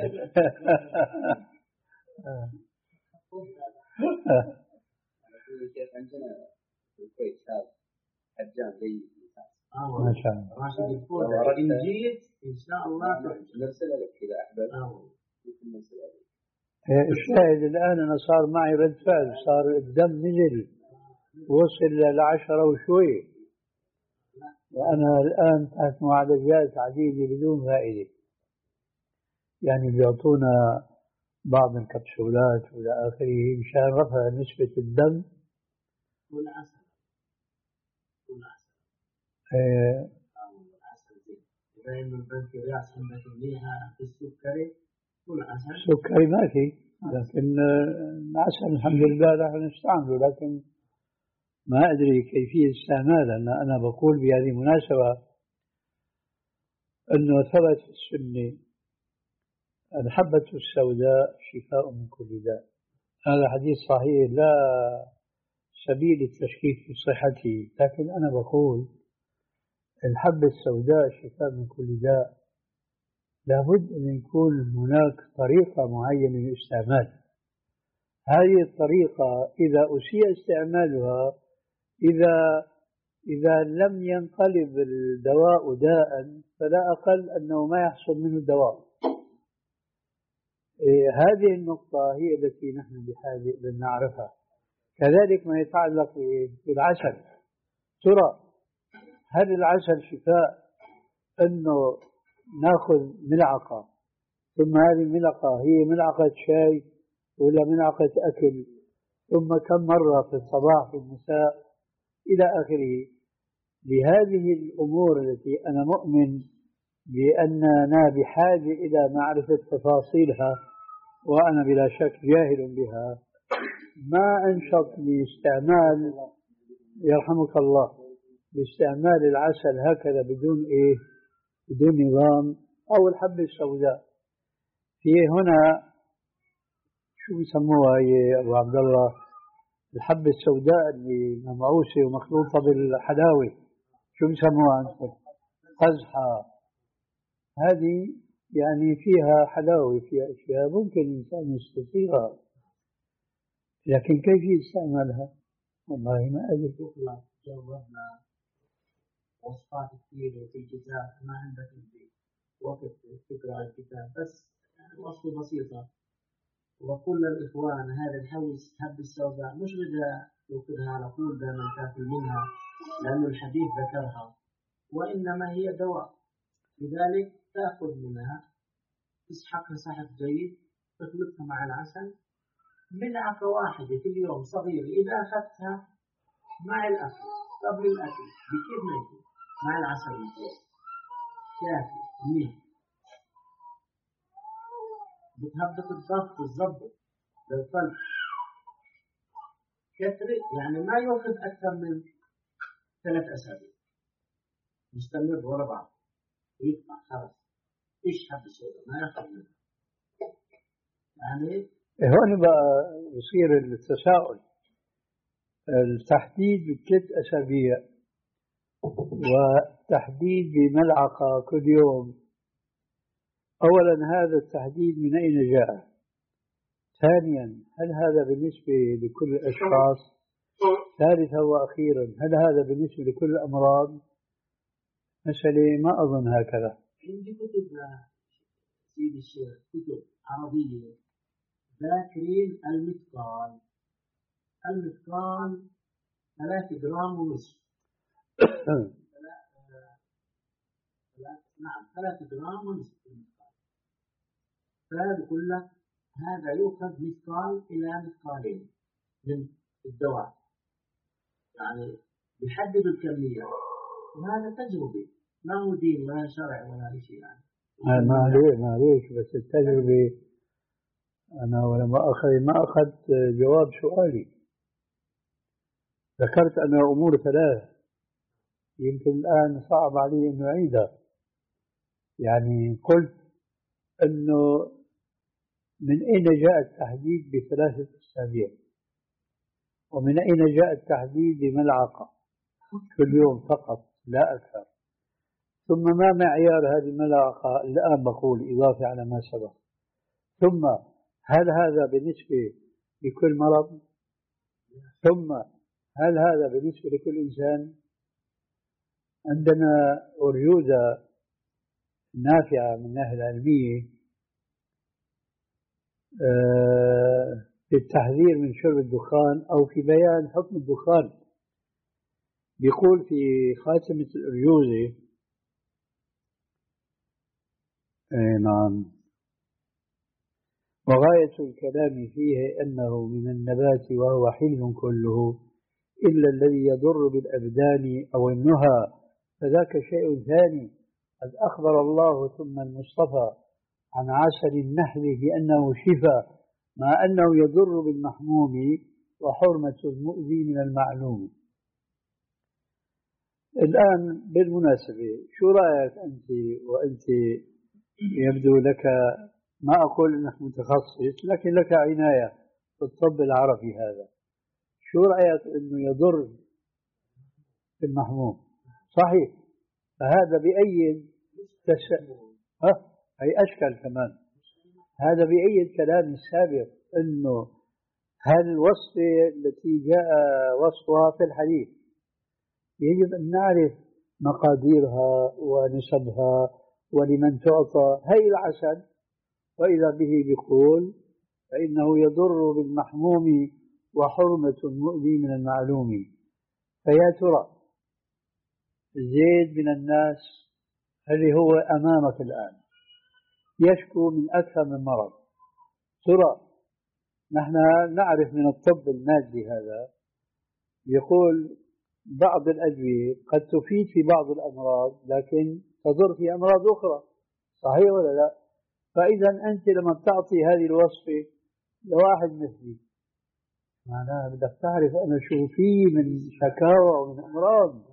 عندنا في الكويت هذا حجام زي ما شاء الله. راشد يقول إن جيت إن شاء الله نرسل لك إذا أحببت ممكن نرسل لك. الشاهد الآن أنا صار معي رد فعل، صار الدم نزل وصل للعشرة وشوي، وأنا الآن تحت معالجات عديدة بدون فائدة. يعني بيعطونا بعض الكبسولات وإلى آخره مشان رفع نسبة الدم. كل عسل كل عسل ايه عسل زين. إذا إنه البنكرياس عندك منيحة في السكري كل عسل. سكري ما في، لكن العسل الحمد لله نحن نستعمله، لكن ما أدري كيفية استعماله. أنا أنا بقول بهذه المناسبة أنه ثبت في السنة الحبة السوداء شفاء من كل داء. هذا حديث صحيح لا سبيل التشكيك في صحته، لكن أنا بقول الحبة السوداء شفاء من كل داء، لابد أن يكون هناك طريقة معينة للاستعمال. هذه الطريقة إذا أسيء استعمالها، إذا إذا لم ينقلب الدواء داء، فلا أقل أنه ما يحصل منه الدواء. إيه هذه النقطة هي التي نحن بحاجة أن نعرفها. كذلك ما يتعلق بالعسل، ترى هل العسل شفاء أنه نأخذ ملعقة ثم هذه الملعقة هي ملعقة شاي ولا ملعقة أكل، ثم كم مرة في الصباح في المساء إلى آخره؟ لهذه الأمور التي أنا مؤمن بأننا بحاجة إلى معرفة تفاصيلها وأنا بلا شك جاهل بها، ما أنشط لاستعمال يرحمك الله باستعمال العسل هكذا بدون إيه بدون نظام. أو الحبة السوداء في هنا شو بيسموها يا أبو عبد الله؟ الحبة السوداء اللي ممعوسة ومخلوطة بالحلاوة، شو بيسموها أنتم؟ قزحة. هذه يعني فيها حلاوة، فيها أشياء ممكن الإنسان يستطيعها، لكن كيف يستعملها؟ والله ما أدري. جربنا وصفات كثيرة في الكتاب، ما عندك وقت تقرأ الكتاب، بس يعني وصفة بسيطة. وكل الإخوان هذا الحوس حب السوداء مش بدها تأخذها على طول دائما تأكل منها، لأن الحديث ذكرها، وإنما هي دواء. لذلك تأخذ منها تسحقها سحق جيد، تخلطها مع العسل ملعقة واحدة في اليوم صغيرة. إذا أخذتها مع الأكل قبل الأكل بكيف ما يكون مع العسل الجيد كافي منيح، بتهبط الضغط الضبط للقلب كثرة، يعني ما يأخذ أكثر من ثلاث أسابيع مستمر ورا بعض، يقطع خلاص إيش حب السوداء ما يأخذ منه. يعني هون بقى يصير التساؤل، التحديد بثلاث أسابيع وتحديد بملعقة كل يوم. أولا هذا التحديد من أين جاء؟ ثانيا هل هذا بالنسبة لكل الأشخاص؟ ثالثا وأخيرا هل هذا بالنسبة لكل الأمراض؟ مسألة ما أظن هكذا. عندي كتب سيدي الشيخ، كتب عربية ذاكرين المثقال. المثقال ثلاثة جرام ونصف. نعم ثلاثة جرام ونصف المثقال. فهذا كله هذا يؤخذ مثقال إلى مثقالين من الدواء، يعني بيحدد الكمية، وهذا تجربة لا هو دين ولا شرع ولا شيء. يعني ما ليش ما ليش بس التجربة. أنا ولما أخذ ما أخذت جواب سؤالي، ذكرت أن أمور ثلاث يمكن الآن صعب علي أن أعيدها. يعني قلت أنه من أين جاء التحديد بثلاثة أسابيع، ومن أين جاء التحديد بملعقة كل يوم فقط لا أكثر، ثم ما معيار هذه الملعقة الآن بقول إضافة على ما سبق، ثم هل هذا بالنسبة لكل مرض، ثم هل هذا بالنسبة لكل إنسان. عندنا أرجوزة نافعة من الناحية العلمية في التحذير من شرب الدخان أو في بيان حكم الدخان. يقول في خاتمة الأرجوزة نعم: وغاية الكلام فيه أنه من النبات وهو حل كله إلا الذي يضر بالأبدان أو النهى، فذاك شيء ثاني. قد أخبر الله ثم المصطفى عن عسل النحل بأنه شفاء، مع أنه يضر بالمحموم وحرمة المؤذي من المعلوم. الآن بالمناسبة شو رأيك أنت، وأنت يبدو لك، ما أقول أنك متخصص لكن لك عناية في الطب العربي هذا، شو رأيك أنه يضر بالمحموم؟ صحيح، فهذا بأيد تس... ها أي أشكال كمان، هذا بأيد كلام السابق أنه هالوصفة التي جاء وصفها في الحديث يجب أن نعرف مقاديرها ونسبها ولمن تعطى. هي العسل وإذا به بيقول فإنه يضر بالمحموم وحرمة المؤذي من المعلوم. فيا ترى زيد من الناس اللي هو أمامك الآن يشكو من أكثر من مرض، ترى نحن نعرف من الطب المادي هذا يقول بعض الأدوية قد تفيد في بعض الأمراض لكن تضر في أمراض أخرى، صحيح ولا لا؟ فإذا أنت لما بتعطي هذه الوصفة لواحد مثلي معناها بدك تعرف أنا شو فيه من شكاوى ومن أمراض.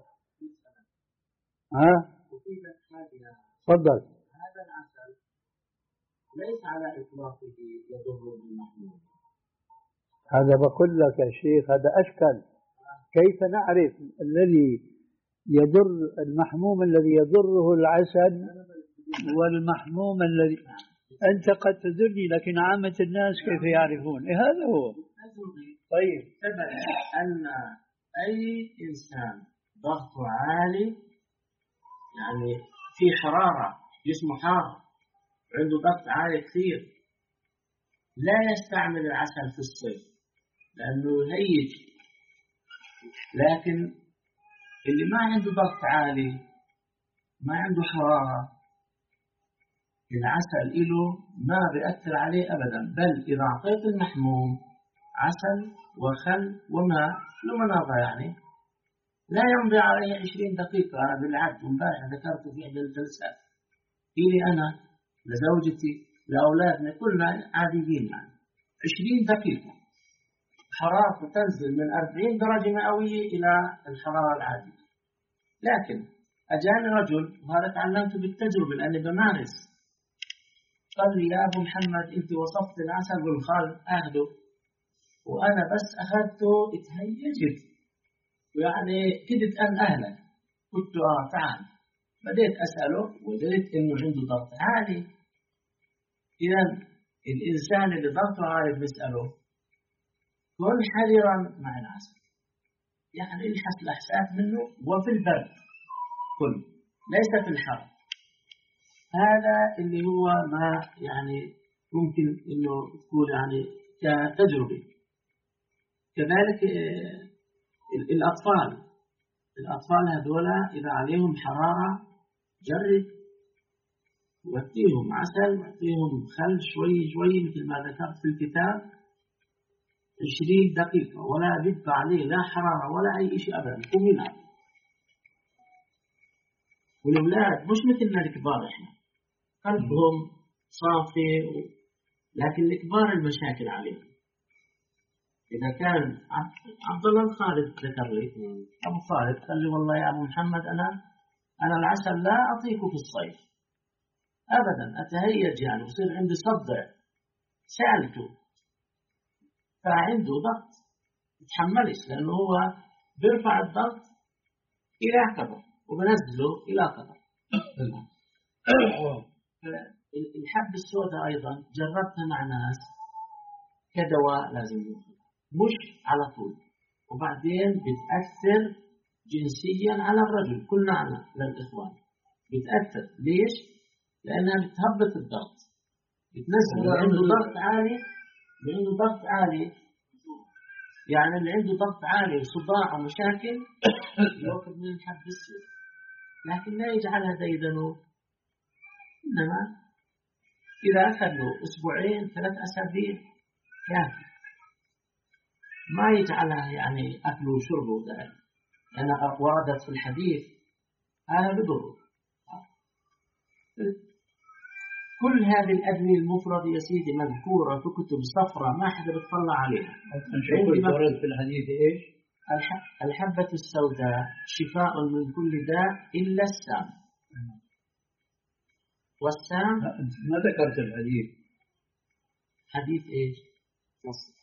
ها؟ تفضل. هذا العسل ليس على إطلاقه يضر بالمحموم. هذا بقول لك يا شيخ هذا أشكال. كيف نعرف الذي يضر المحموم الذي يضره العسل والمحموم الذي أنت قد تدرني لكن عامة الناس كيف يعرفون؟ إيه هذا هو. طيب ثبت أن أي إنسان ضغطه عالي يعني في حرارة جسمه حار عنده ضغط عالي كثير لا يستعمل العسل في الصيف لأنه يهيج، لكن اللي ما عنده ضغط عالي ما عنده حرارة العسل إله ما بيأثر عليه أبدا، بل إذا أعطيت المحموم عسل وخل وماء لمناضة يعني لا يمضي عليه عشرين دقيقة. أنا بالعد امبارح ذكرت في إحدى الجلسات إلي أنا لزوجتي لأولادنا كلنا عاديين يعني عشرين دقيقة حرارته تنزل من أربعين درجة مئوية إلى الحرارة العادية. لكن أجاني رجل وهذا تعلمته بالتجربة لأني بمارس، قال لي يا أبو محمد أنت وصفت العسل والخل أخذه وأنا بس أخذته اتهيجت ويعني كدت أن أهلك. قلت آه تعال، بديت أسأله وجدت إنه عنده ضغط عالي. إذا الإنسان اللي ضغطه عالي بنسأله كن حذرا مع العسل، يعني الحس الأحساس منه وفي البرد كل ليس في الحر. هذا اللي هو ما يعني ممكن إنه تقول يعني كتجربة. كذلك الأطفال الأطفال هذولا إذا عليهم حرارة جرب وأعطيهم عسل وأعطيهم خل شوي شوي مثل ما ذكرت في الكتاب عشرين دقيقة ولا بدفع عليه لا حرارة ولا أي شيء أبدا قم يلعب. والأولاد مش مثلنا الكبار إحنا قلبهم صافي لكن الكبار المشاكل عليهم. إذا كان عبد الله الخالد ذكر لي أبو خالد قال لي والله يا أبو محمد أنا أنا العسل لا أعطيكه في الصيف، أبدا أتهيج يعني بصير عندي صدع سألته فعنده ضغط يتحملش لأنه هو بيرفع الضغط إلى قدر وبنزله إلى قدر. الحبة السوداء أيضا جربتها مع ناس كدواء لازم يأخذ مش على طول، وبعدين بتأثر جنسيا على الرجل. كلنا عنا للإخوان بتأثر. ليش؟ لأنها بتهبط الضغط، بتنزل اللي عنده ضغط عالي، اللي عنده ضغط عالي يعني اللي عنده ضغط عالي وصداع ومشاكل يأخذ من الحب السود، لكن لا يجعلها ديدنه. إنما إذا أخذ له أسبوعين ثلاث أسابيع كافي، ما يجعلها يعني أكله وشربه ذلك، لأن وردت في الحديث هذا بضره. كل هذه الأدوية المفردة يا سيدي مذكورة في كتب صفراء ما حدا بيطلع عليها. ورد في الحديث إيش؟ الحبة السوداء شفاء من كل داء إلا السام. والسام ما ذكرت الحديث. حديث إيش؟ نص.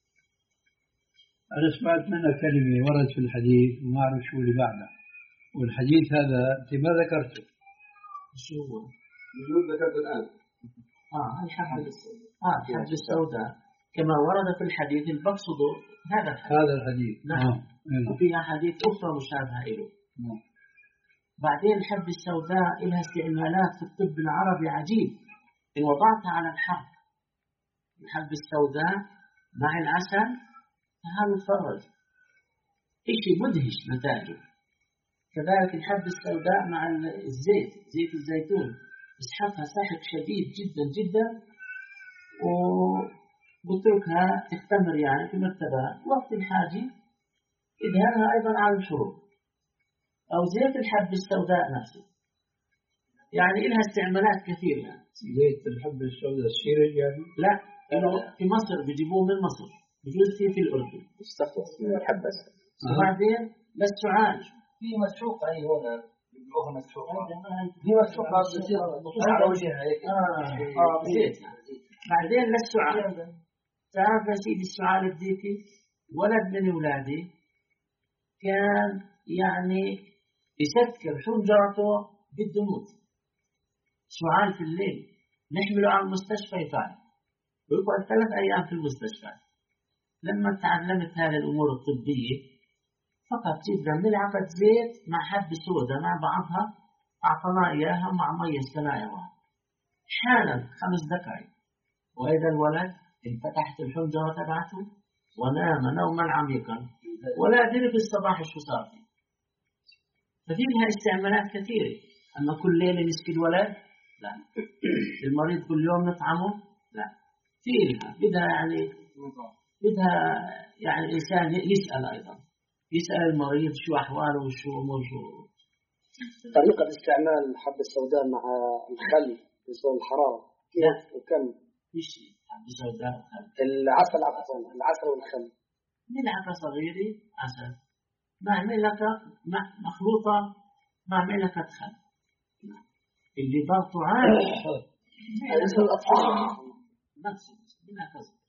أنا سمعت منها كلمة ورد في الحديث وما أعرف شو اللي بعدها، والحديث هذا أنت ما ذكرته. شو هو؟ موجود ذكرت الآن. آه الحبة السوداء. آه الحبة السوداء كما ورد في الحديث اللي بقصده هذا الحديث. هذا الحديث. نعم. آه. وفي أحاديث أخرى مشابهة له. نعم. بعدين الحبة السوداء لها استعمالات في الطب العربي عجيب. إن وضعتها على الحرق الحبة السوداء مع العسل هذا الفرج إشي مدهش نتائجه. كذلك الحبة السوداء مع الزيت، زيت الزيتون يسحبها سحب شديد جدا جدا وبتركها تختمر يعني في مرتبة وقت الحاجة إدهانها أيضا على الشرب. أو زيت الحبة السوداء نفسه يعني لها استعمالات كثيرة. زيت الحبة السوداء السيرج يعني؟ لا إنه في مصر بيجيبوه من مصر، بجوز فيه في الأردن يستخلص من الحبة. وبعدين للسعال في مسحوقة أي هنا بيقولوها مسحوقة. في مسحوقة بتصير على وجهها هيك. آه آه زيت. بعدين للسعال تعرف يا سيدي السعال الديكي ولد من أولادي كان يعني يسكر حنجرته بده يموت. سعال في الليل نحمله على المستشفى يفعل ويقعد ثلاث أيام في المستشفى. لما تعلمت هذه الأمور الطبية فقط جدا ملعقة زيت مع حبة سوداء مع بعضها أعطنا إياها مع مية سلايوة حالا خمس دقائق وإذا الولد انفتحت الحنجرة تبعته ونام نوما عميقا ولا أدري في الصباح شو صار فيه. ففي لها استعمالات كثيرة. أما كل ليلة نسقي الولد لا، المريض كل يوم نطعمه لا، في لها بدها يعني بدها يعني الإنسان يسأل أيضا يسأل المريض شو أحواله وشو أمور شو. طريقة استعمال الحبة السوداء مع الخل يسوي الحرارة كيف وكم؟ إيش حبة سوداء وخل؟ العسل عفوا العسل والخل. ملعقة صغيرة عسل مع ملعقة مخلوطة مع ملعقة خل اللي ضغطه عالي اسم الأطفال نفس ملعقة صغيرة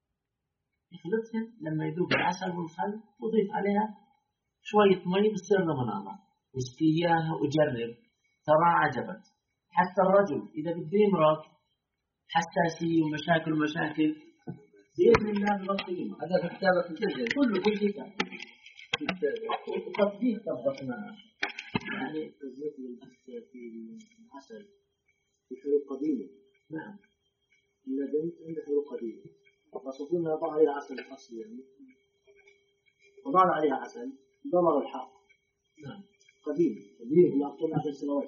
يخلطهم لما يذوب العسل والخل وضيف عليها شوية مي بتصير له مناظر واسقي إياها وجرب ترى عجبت. حتى الرجل إذا بده يمرض حساسية ومشاكل ومشاكل بإذن الله بغطيه. هذا في كتابة الجلد كله كل كتاب وتطبيق طبقناه يعني الزيت والبث في العسل في حروب قديمة. نعم إذا بنت عندها حروب قديمة فصفونا ضع عليها عسل أصلي يعني وضعنا عليها عسل ضمر الحق. نعم قديم قديم يعطون عشر سنوات.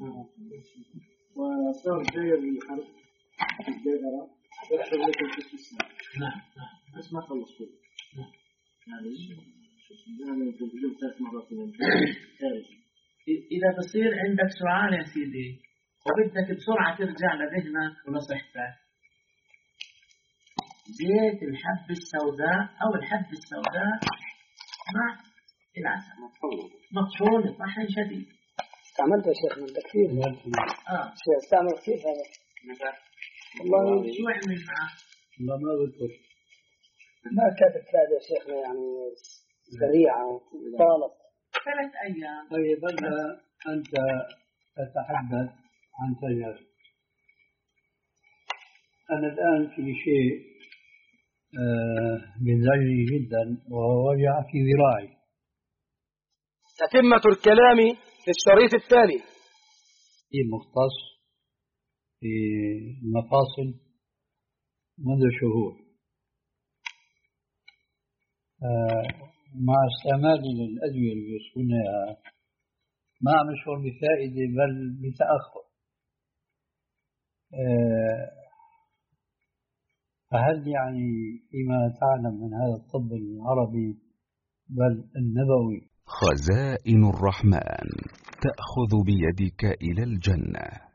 وصار داير الحرب في الدائرة يحصل لكم في السنة. نعم نعم بس ما خلص كله. نعم يعني دائما تنتجون ثلاث مرات من الخارج. إذا بصير عندك سؤال يا سيدي وبدك بسرعة ترجع لذهنك ونصيحتك زيت الحبة السوداء أو الحبة السوداء مع العسل مطحون طحن شديد استعملته يا شيخ من كثير. اه شيخ استعمل كثير هذا. والله شو يعني معه؟ والله ما بذكر. ما كانت فائدة يا شيخنا يعني سريعة طالت. ثلاث أيام. طيب أنت تتحدث عن تجارب. أنا الآن في شيء بيزعجني جدا وهو وجع في ذراعي. تتمة الكلام في الشريط التالي. في مختص في المفاصل منذ شهور مع استعمالي للأدوية اللي يوصفونها ما عم أشعر بفائدة بل بتأخر. فهل يعني فيما تعلم من هذا الطب العربي بل النبوي؟ خزائن الرحمن تأخذ بيدك إلى الجنة.